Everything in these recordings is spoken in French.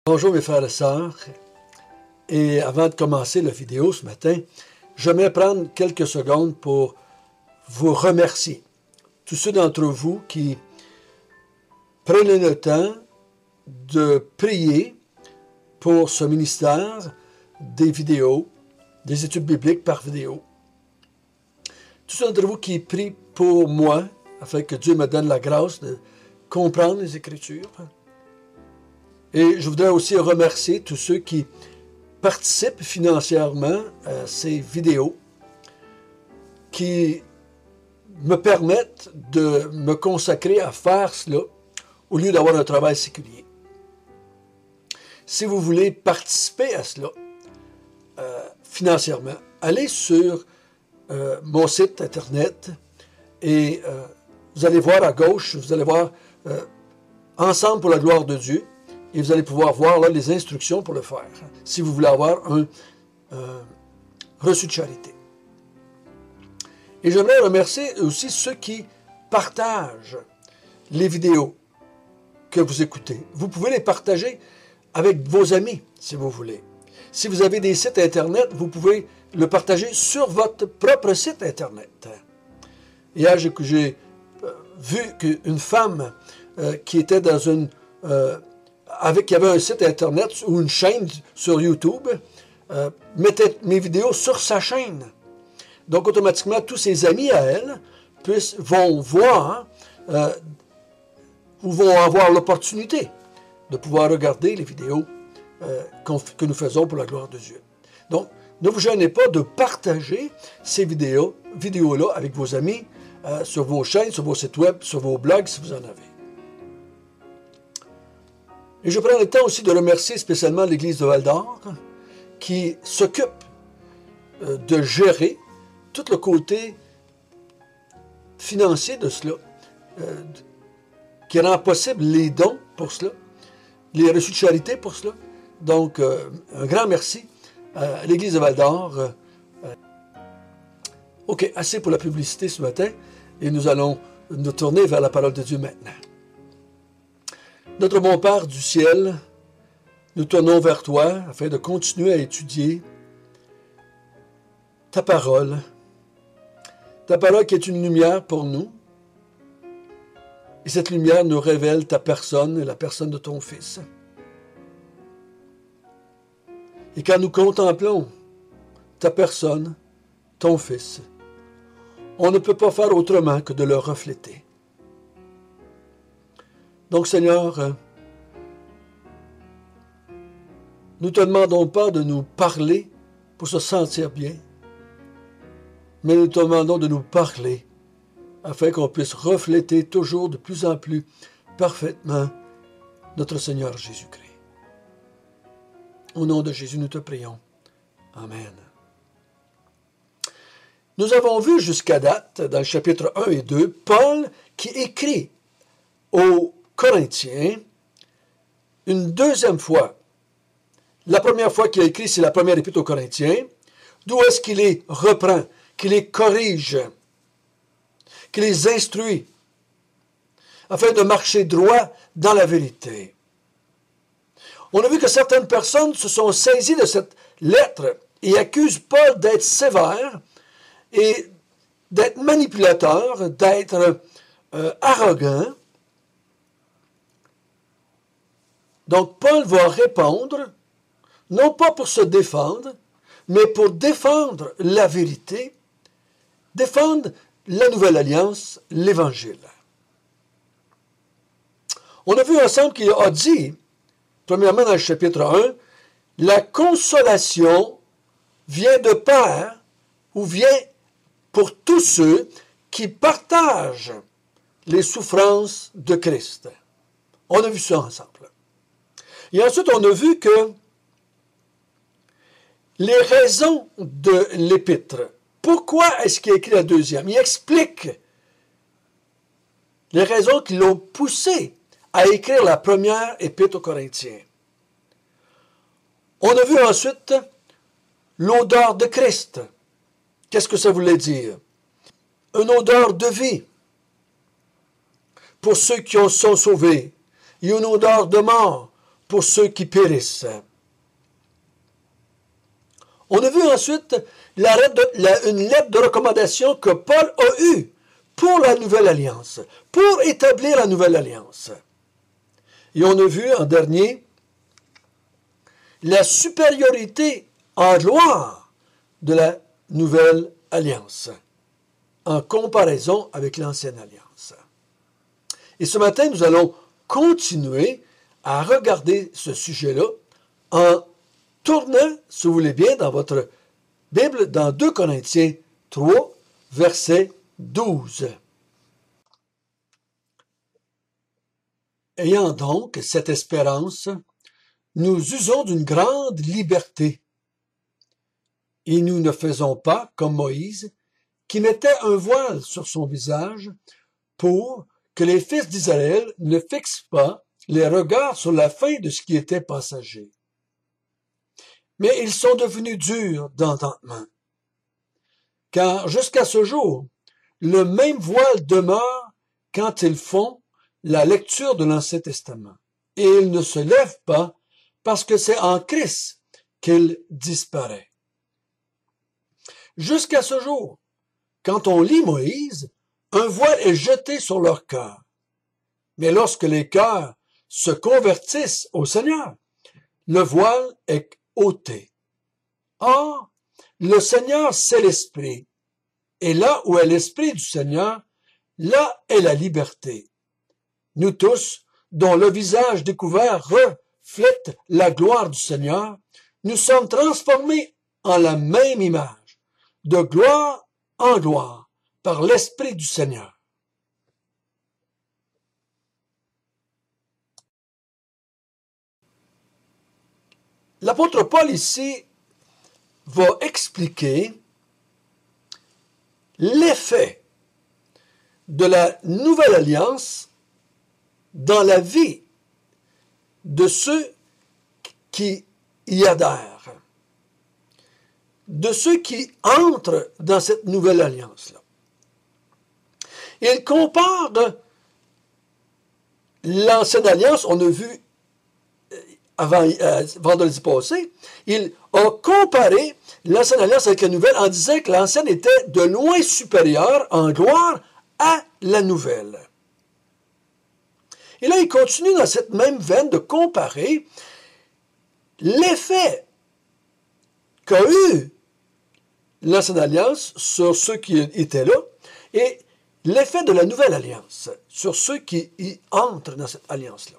Bonjour mes frères et sœurs, et avant de commencer la vidéo ce matin, j'aimerais prendre quelques secondes pour vous remercier. Tous ceux d'entre vous qui prennent le temps de prier pour ce ministère des vidéos, des études bibliques par vidéo. Tous ceux d'entre vous qui prient pour moi, afin que Dieu me donne la grâce de comprendre les Écritures. Et je voudrais aussi remercier tous ceux qui participent financièrement à ces vidéos, qui me permettent de me consacrer à faire cela au lieu d'avoir un travail séculier. Si vous voulez participer à cela financièrement, allez sur mon site internet et vous allez voir à gauche, vous allez voir Ensemble pour la gloire de Dieu. Et vous allez pouvoir voir là les instructions pour le faire, si vous voulez avoir un reçu de charité. Et j'aimerais remercier aussi ceux qui partagent les vidéos que vous écoutez. Vous pouvez les partager avec vos amis, si vous voulez. Si vous avez des sites Internet, vous pouvez le partager sur votre propre site Internet. Hier, j'ai vu qu'une femme qui était dans une... qui avait un site Internet ou une chaîne sur YouTube, mettait mes vidéos sur sa chaîne. Donc, automatiquement, tous ses amis à elle vont voir ou vont avoir l'opportunité de pouvoir regarder les vidéos que nous faisons pour la gloire de Dieu. Donc, ne vous gênez pas de partager ces vidéos-là avec vos amis sur vos chaînes, sur vos sites web, sur vos blogs, si vous en avez. Et je prends le temps aussi de remercier spécialement l'Église de Val-d'Or qui s'occupe de gérer tout le côté financier de cela, qui rend possible les dons pour cela, les reçus de charité pour cela. Donc, un grand merci à l'Église de Val-d'Or. OK, assez pour la publicité ce matin, et nous allons nous tourner vers la parole de Dieu maintenant. Notre bon Père du ciel, nous tournons vers toi afin de continuer à étudier ta parole qui est une lumière pour nous. Et cette lumière nous révèle ta personne et la personne de ton Fils. Et quand nous contemplons ta personne, ton Fils, on ne peut pas faire autrement que de le refléter. Donc, Seigneur, nous ne te demandons pas de nous parler pour se sentir bien, mais nous te demandons de nous parler afin qu'on puisse refléter toujours de plus en plus parfaitement notre Seigneur Jésus-Christ. Au nom de Jésus, nous te prions. Amen. Nous avons vu jusqu'à date, dans le chapitre 1 et 2, Paul qui écrit aux Corinthiens une deuxième fois. La première fois qu'il a écrit, c'est la première épître aux Corinthiens, d'où est-ce qu'il les reprend, qu'il les corrige, qu'il les instruit, afin de marcher droit dans la vérité. On a vu que certaines personnes se sont saisies de cette lettre et accusent Paul d'être sévère et d'être manipulateur, d'être arrogant. Donc, Paul va répondre, non pas pour se défendre, mais pour défendre la vérité, défendre la nouvelle alliance, l'Évangile. On a vu ensemble qu'il a dit, premièrement dans le chapitre 1, la consolation vient de pair, ou vient pour tous ceux qui partagent les souffrances de Christ. On a vu ça ensemble. Et ensuite, on a vu que les raisons de l'épître, pourquoi est-ce qu'il a écrit la deuxième? Il explique les raisons qui l'ont poussé à écrire la première épître aux Corinthiens. On a vu ensuite l'odeur de Christ. Qu'est-ce que ça voulait dire? Une odeur de vie pour ceux qui sont sauvés, et une odeur de mort pour ceux qui périssent. On a vu ensuite une lettre de recommandation que Paul a eue pour la nouvelle alliance, pour établir la nouvelle alliance. Et on a vu en dernier la supériorité en gloire de la nouvelle alliance en comparaison avec l'ancienne alliance. Et ce matin, nous allons continuer à regarder ce sujet-là en tournant, si vous voulez bien, dans votre Bible, dans 2 Corinthiens 3, verset 12. Ayant donc cette espérance, nous usons d'une grande liberté, et nous ne faisons pas comme Moïse, qui mettait un voile sur son visage pour que les fils d'Israël ne fixent pas les regards sur la fin de ce qui était passager. Mais ils sont devenus durs d'entendement, car jusqu'à ce jour, le même voile demeure quand ils font la lecture de l'Ancien Testament, et il ne se lève pas parce que c'est en Christ qu'il disparaît. Jusqu'à ce jour, quand on lit Moïse, un voile est jeté sur leur cœur. Mais lorsque les cœurs se convertissent au Seigneur, le voile est ôté. Or, le Seigneur, c'est l'Esprit. Et là où est l'Esprit du Seigneur, là est la liberté. Nous tous, dont le visage découvert reflète la gloire du Seigneur, nous sommes transformés en la même image, de gloire en gloire, par l'Esprit du Seigneur. L'apôtre Paul ici va expliquer l'effet de la nouvelle alliance dans la vie de ceux qui y adhèrent, de ceux qui entrent dans cette nouvelle alliance-là. Il compare l'ancienne alliance, on a vu avant vendredi passé, il a comparé l'ancienne alliance avec la nouvelle en disant que l'ancienne était de loin supérieure en gloire à la nouvelle. Et là, il continue dans cette même veine de comparer l'effet qu'a eu l'ancienne alliance sur ceux qui étaient là et l'effet de la nouvelle alliance sur ceux qui y entrent dans cette alliance-là.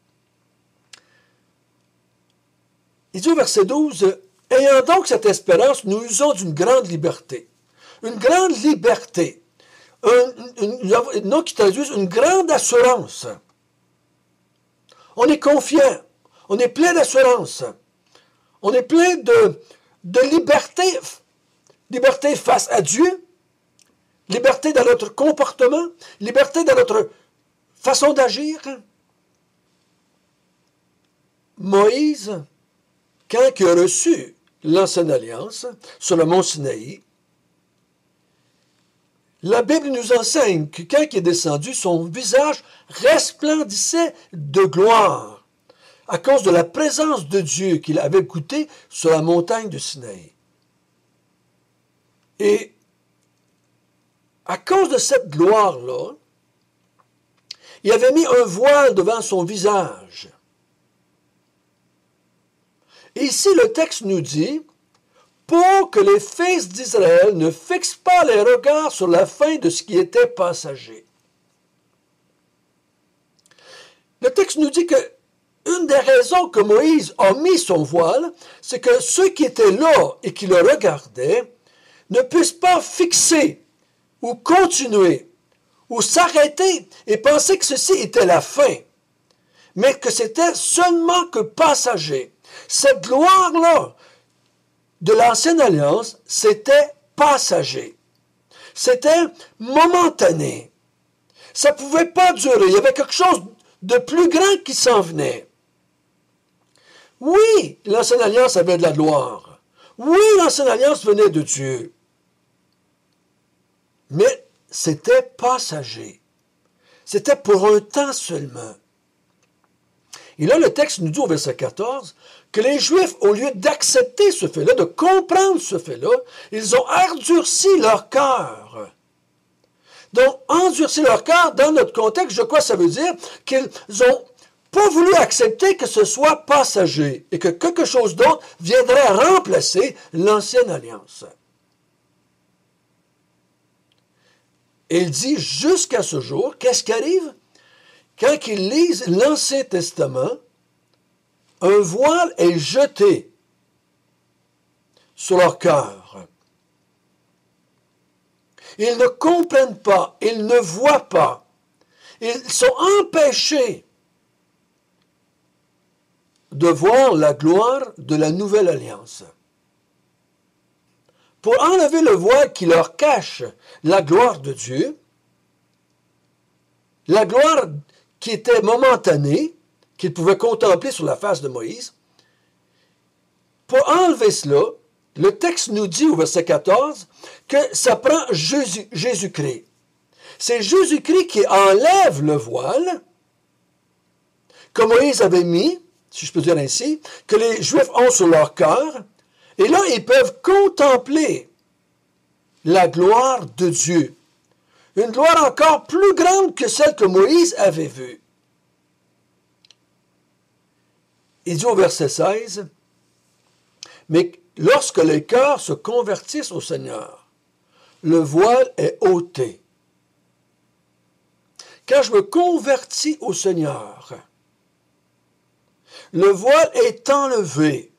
Il dit au verset 12, « Ayant donc cette espérance, nous usons d'une grande liberté. » Une grande liberté. Un nom qui traduit une grande assurance. On est confiant. On est plein d'assurance. On est plein de liberté. Liberté face à Dieu. Liberté dans notre comportement. Liberté dans notre façon d'agir. Moïse, quand il a reçu l'ancienne alliance sur le mont Sinaï, la Bible nous enseigne que quand il est descendu, son visage resplendissait de gloire à cause de la présence de Dieu qu'il avait goûté sur la montagne de Sinaï. Et à cause de cette gloire-là, il avait mis un voile devant son visage. Et ici, le texte nous dit, pour que les fils d'Israël ne fixent pas les regards sur la fin de ce qui était passager. Le texte nous dit que une des raisons que Moïse a mis son voile, c'est que ceux qui étaient là et qui le regardaient ne puissent pas fixer ou continuer ou s'arrêter et penser que ceci était la fin, mais que c'était seulement que passager. Cette gloire-là de l'ancienne alliance, c'était passager. C'était momentané. Ça ne pouvait pas durer. Il y avait quelque chose de plus grand qui s'en venait. Oui, l'ancienne alliance avait de la gloire. Oui, l'ancienne alliance venait de Dieu. Mais c'était passager. C'était pour un temps seulement. Et là, le texte nous dit au verset 14 que les Juifs, au lieu d'accepter ce fait-là, de comprendre ce fait-là, ils ont endurci leur cœur. Donc, endurci leur cœur, dans notre contexte, je crois que ça veut dire qu'ils ont pas voulu accepter que ce soit passager et que quelque chose d'autre viendrait remplacer l'ancienne alliance. Et il dit, jusqu'à ce jour, qu'est-ce qui arrive? Quand ils lisent l'Ancien Testament, un voile est jeté sur leur cœur. Ils ne comprennent pas, ils ne voient pas. Ils sont empêchés de voir la gloire de la nouvelle alliance. Pour enlever le voile qui leur cache la gloire de Dieu, la gloire qui était momentanée, qu'ils pouvaient contempler sur la face de Moïse, pour enlever cela, le texte nous dit au verset 14 que ça prend Jésus-Christ. C'est Jésus-Christ qui enlève le voile que Moïse avait mis, si je peux dire ainsi, que les Juifs ont sur leur cœur, et là, ils peuvent contempler la gloire de Dieu. Une gloire encore plus grande que celle que Moïse avait vue. Il dit au verset 16, « Mais lorsque les cœurs se convertissent au Seigneur, le voile est ôté. » Quand je me convertis au Seigneur, le voile est enlevé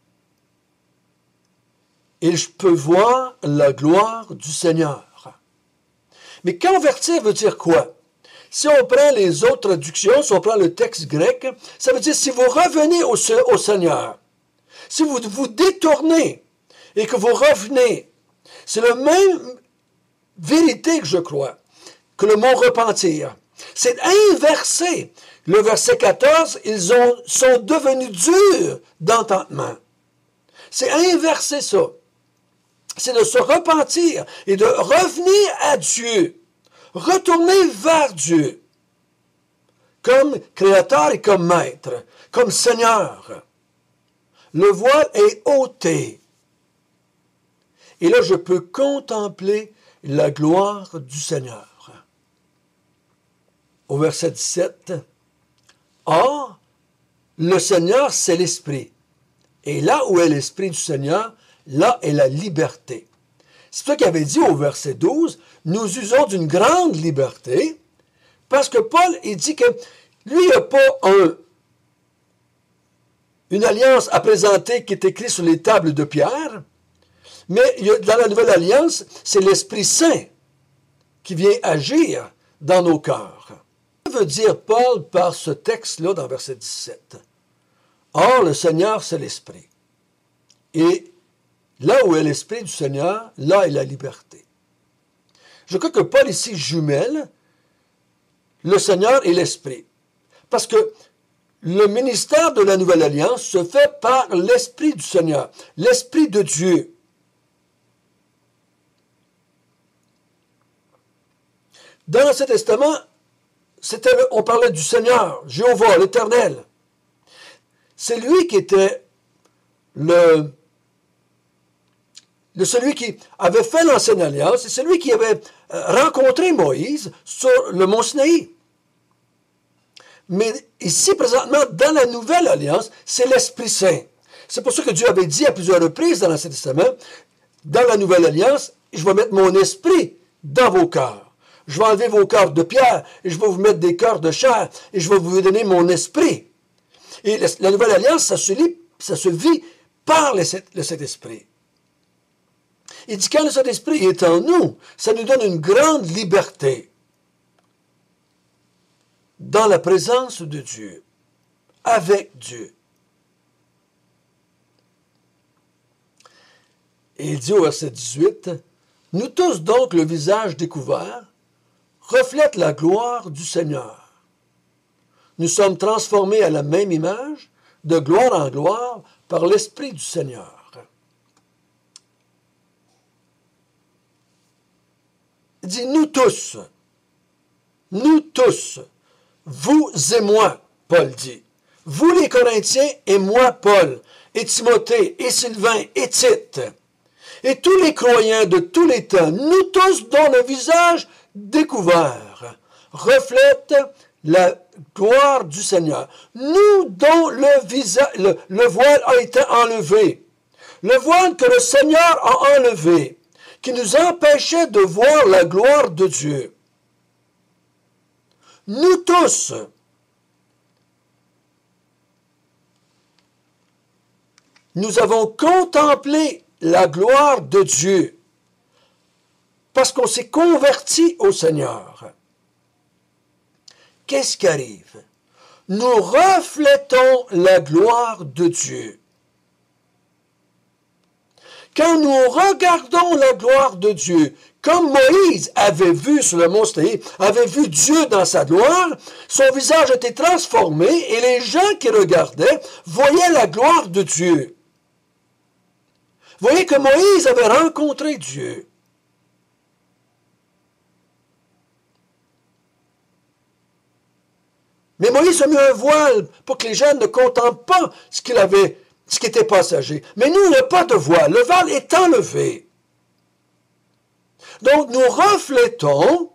et je peux voir la gloire du Seigneur. Mais convertir veut dire quoi? Si on prend les autres traductions, si on prend le texte grec, ça veut dire si vous revenez au Seigneur, si vous vous détournez et que vous revenez, c'est la même vérité que je crois, que le mot repentir. C'est inversé. Le verset 14, ils sont devenus durs d'entendement. C'est inverser ça. C'est de se repentir et de revenir à Dieu. Retourner vers Dieu. Comme créateur et comme maître. Comme Seigneur. Le voile est ôté. Et là, je peux contempler la gloire du Seigneur. Au verset 17, « Or, le Seigneur, c'est l'Esprit. Et là où est l'Esprit du Seigneur, là est la liberté. » C'est ça qu'il avait dit au verset 12, « Nous usons d'une grande liberté. » Parce que Paul, il dit que lui, il n'a pas une alliance à présenter qui est écrite sur les tables de pierre, mais dans la nouvelle alliance, c'est l'Esprit Saint qui vient agir dans nos cœurs. Que veut dire Paul par ce texte-là dans verset 17? Or, le Seigneur, c'est l'Esprit. Et là où est l'Esprit du Seigneur, là est la liberté. Je crois que Paul ici jumelle le Seigneur et l'Esprit. Parce que le ministère de la Nouvelle Alliance se fait par l'Esprit du Seigneur, l'Esprit de Dieu. Dans l'Ancien Testament, on parlait du Seigneur, Jéhovah, l'Éternel. C'est lui qui était celui qui avait fait l'ancienne alliance, et celui qui avait rencontré Moïse sur le mont Sinaï. Mais ici, présentement, dans la nouvelle alliance, c'est l'Esprit Saint. C'est pour ça que Dieu avait dit à plusieurs reprises dans l'Ancien Testament, dans la nouvelle alliance, je vais mettre mon esprit dans vos cœurs. Je vais enlever vos cœurs de pierre, et je vais vous mettre des cœurs de chair, et je vais vous donner mon esprit. Et la nouvelle alliance, ça se vit par le Saint-Esprit. Il dit, quand le Saint-Esprit est en nous, ça nous donne une grande liberté dans la présence de Dieu, avec Dieu. Et il dit au verset 18, « Nous tous donc, le visage découvert, reflètent la gloire du Seigneur. Nous sommes transformés à la même image, de gloire en gloire, par l'Esprit du Seigneur. » Il dit, nous tous, vous et moi, Paul dit. vous les Corinthiens et moi, Paul, et Timothée, et Sylvain, et Tite, et tous les croyants de tous les temps, nous tous dont le visage découvert reflète la gloire du Seigneur, nous dont le voile a été enlevé, le voile que le Seigneur a enlevé, qui nous empêchait de voir la gloire de Dieu. Nous tous, nous avons contemplé la gloire de Dieu parce qu'on s'est converti au Seigneur. Qu'est-ce qui arrive? Nous reflétons la gloire de Dieu. Quand nous regardons la gloire de Dieu, comme Moïse avait vu sur le mont Sinaï, avait vu Dieu dans sa gloire, son visage était transformé et les gens qui regardaient voyaient la gloire de Dieu. Vous voyez que Moïse avait rencontré Dieu. Mais Moïse a mis un voile pour que les gens ne contemplent pas ce qui était passager. Mais nous, on n'a pas de voile. Le voile est enlevé. Donc, nous reflétons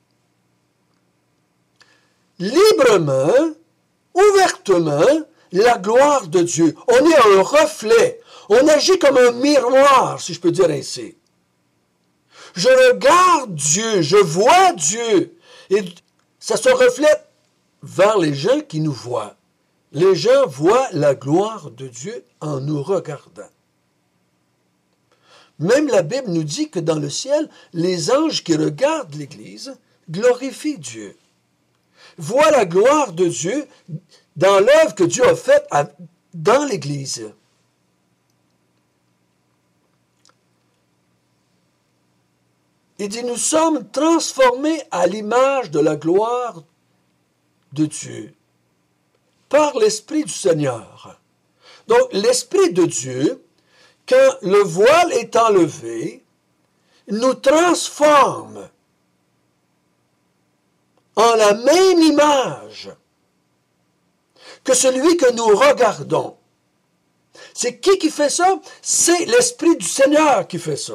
librement, ouvertement, la gloire de Dieu. On est un reflet. On agit comme un miroir, si je peux dire ainsi. Je regarde Dieu, je vois Dieu. Et ça se reflète vers les gens qui nous voient. Les gens voient la gloire de Dieu en nous regardant. Même la Bible nous dit que dans le ciel, les anges qui regardent l'Église glorifient Dieu. Voient la gloire de Dieu dans l'œuvre que Dieu a faite dans l'Église. Il dit, nous sommes transformés à l'image de la gloire de Dieu par l'Esprit du Seigneur. Donc, l'Esprit de Dieu, quand le voile est enlevé, nous transforme en la même image que celui que nous regardons. C'est qui fait ça? C'est l'Esprit du Seigneur qui fait ça.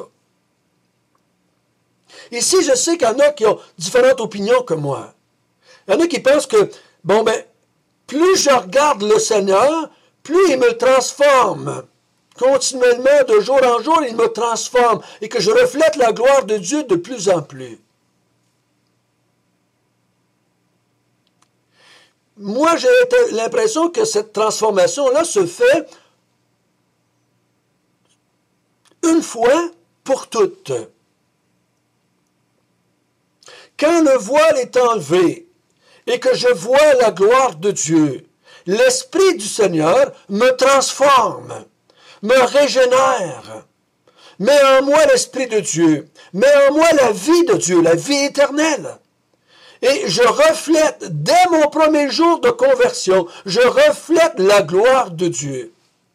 Ici, je sais qu'il y en a qui ont différentes opinions que moi. Il y en a qui pensent que, plus je regarde le Seigneur, plus il me transforme. Continuellement, de jour en jour, il me transforme et que je reflète la gloire de Dieu de plus en plus. Moi, j'ai l'impression que cette transformation-là se fait une fois pour toutes. Quand le voile est enlevé et que je vois la gloire de Dieu, l'Esprit du Seigneur me transforme, me régénère, met en moi l'Esprit de Dieu, met en moi la vie de Dieu, la vie éternelle. Et je reflète, dès mon premier jour de conversion, je reflète la gloire de Dieu.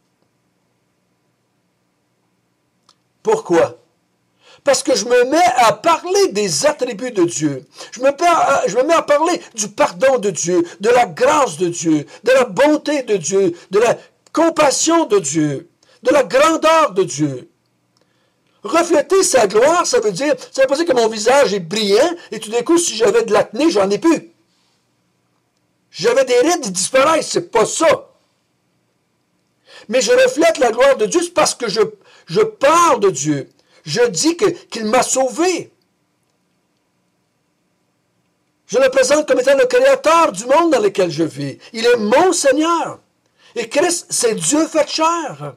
Pourquoi? Parce que je me mets à parler des attributs de Dieu. Je me mets à parler du pardon de Dieu, de la grâce de Dieu, de la bonté de Dieu, de la compassion de Dieu, de la grandeur de Dieu. Refléter sa gloire, ça veut pas dire que mon visage est brillant et tout d'un coup, si j'avais de l'acné, j'en ai plus. J'avais des rides, ils disparaissent, c'est pas ça. Mais je reflète la gloire de Dieu parce que je parle de Dieu. Je dis qu'il m'a sauvé. Je le présente comme étant le créateur du monde dans lequel je vis. Il est mon Seigneur. Et Christ, c'est Dieu fait chair.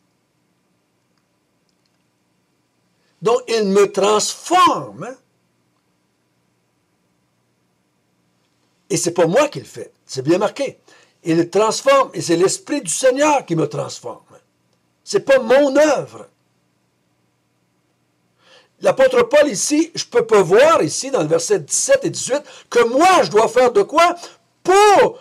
Donc, il me transforme. Et c'est pas moi qui le fais. C'est bien marqué. Il le transforme. Et c'est l'Esprit du Seigneur qui me transforme. C'est pas mon œuvre. L'apôtre Paul ici, je ne peux pas voir ici dans le verset 17 et 18 que moi je dois faire de quoi pour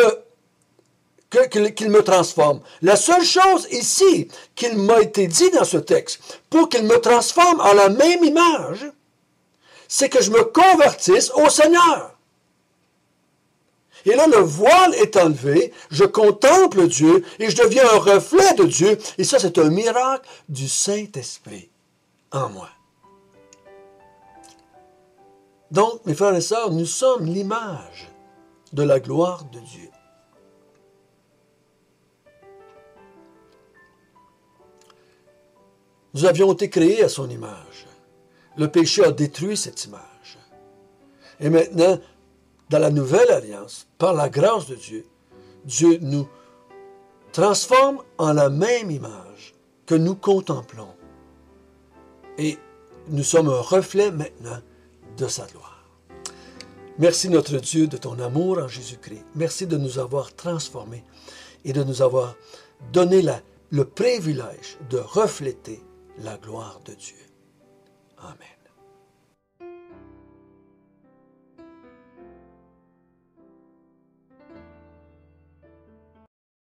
qu'il me transforme. La seule chose ici qu'il m'a été dit dans ce texte, pour qu'il me transforme en la même image, c'est que je me convertisse au Seigneur. Et là, le voile est enlevé, je contemple Dieu et je deviens un reflet de Dieu. Et ça, c'est un miracle du Saint-Esprit en moi. Donc, mes frères et sœurs, nous sommes l'image de la gloire de Dieu. Nous avions été créés à son image. Le péché a détruit cette image. Et maintenant, dans la nouvelle alliance, par la grâce de Dieu, Dieu nous transforme en la même image que nous contemplons. Et nous sommes un reflet maintenant de sa gloire. Merci notre Dieu de ton amour en Jésus-Christ. Merci de nous avoir transformés et de nous avoir donné le privilège de refléter la gloire de Dieu. Amen.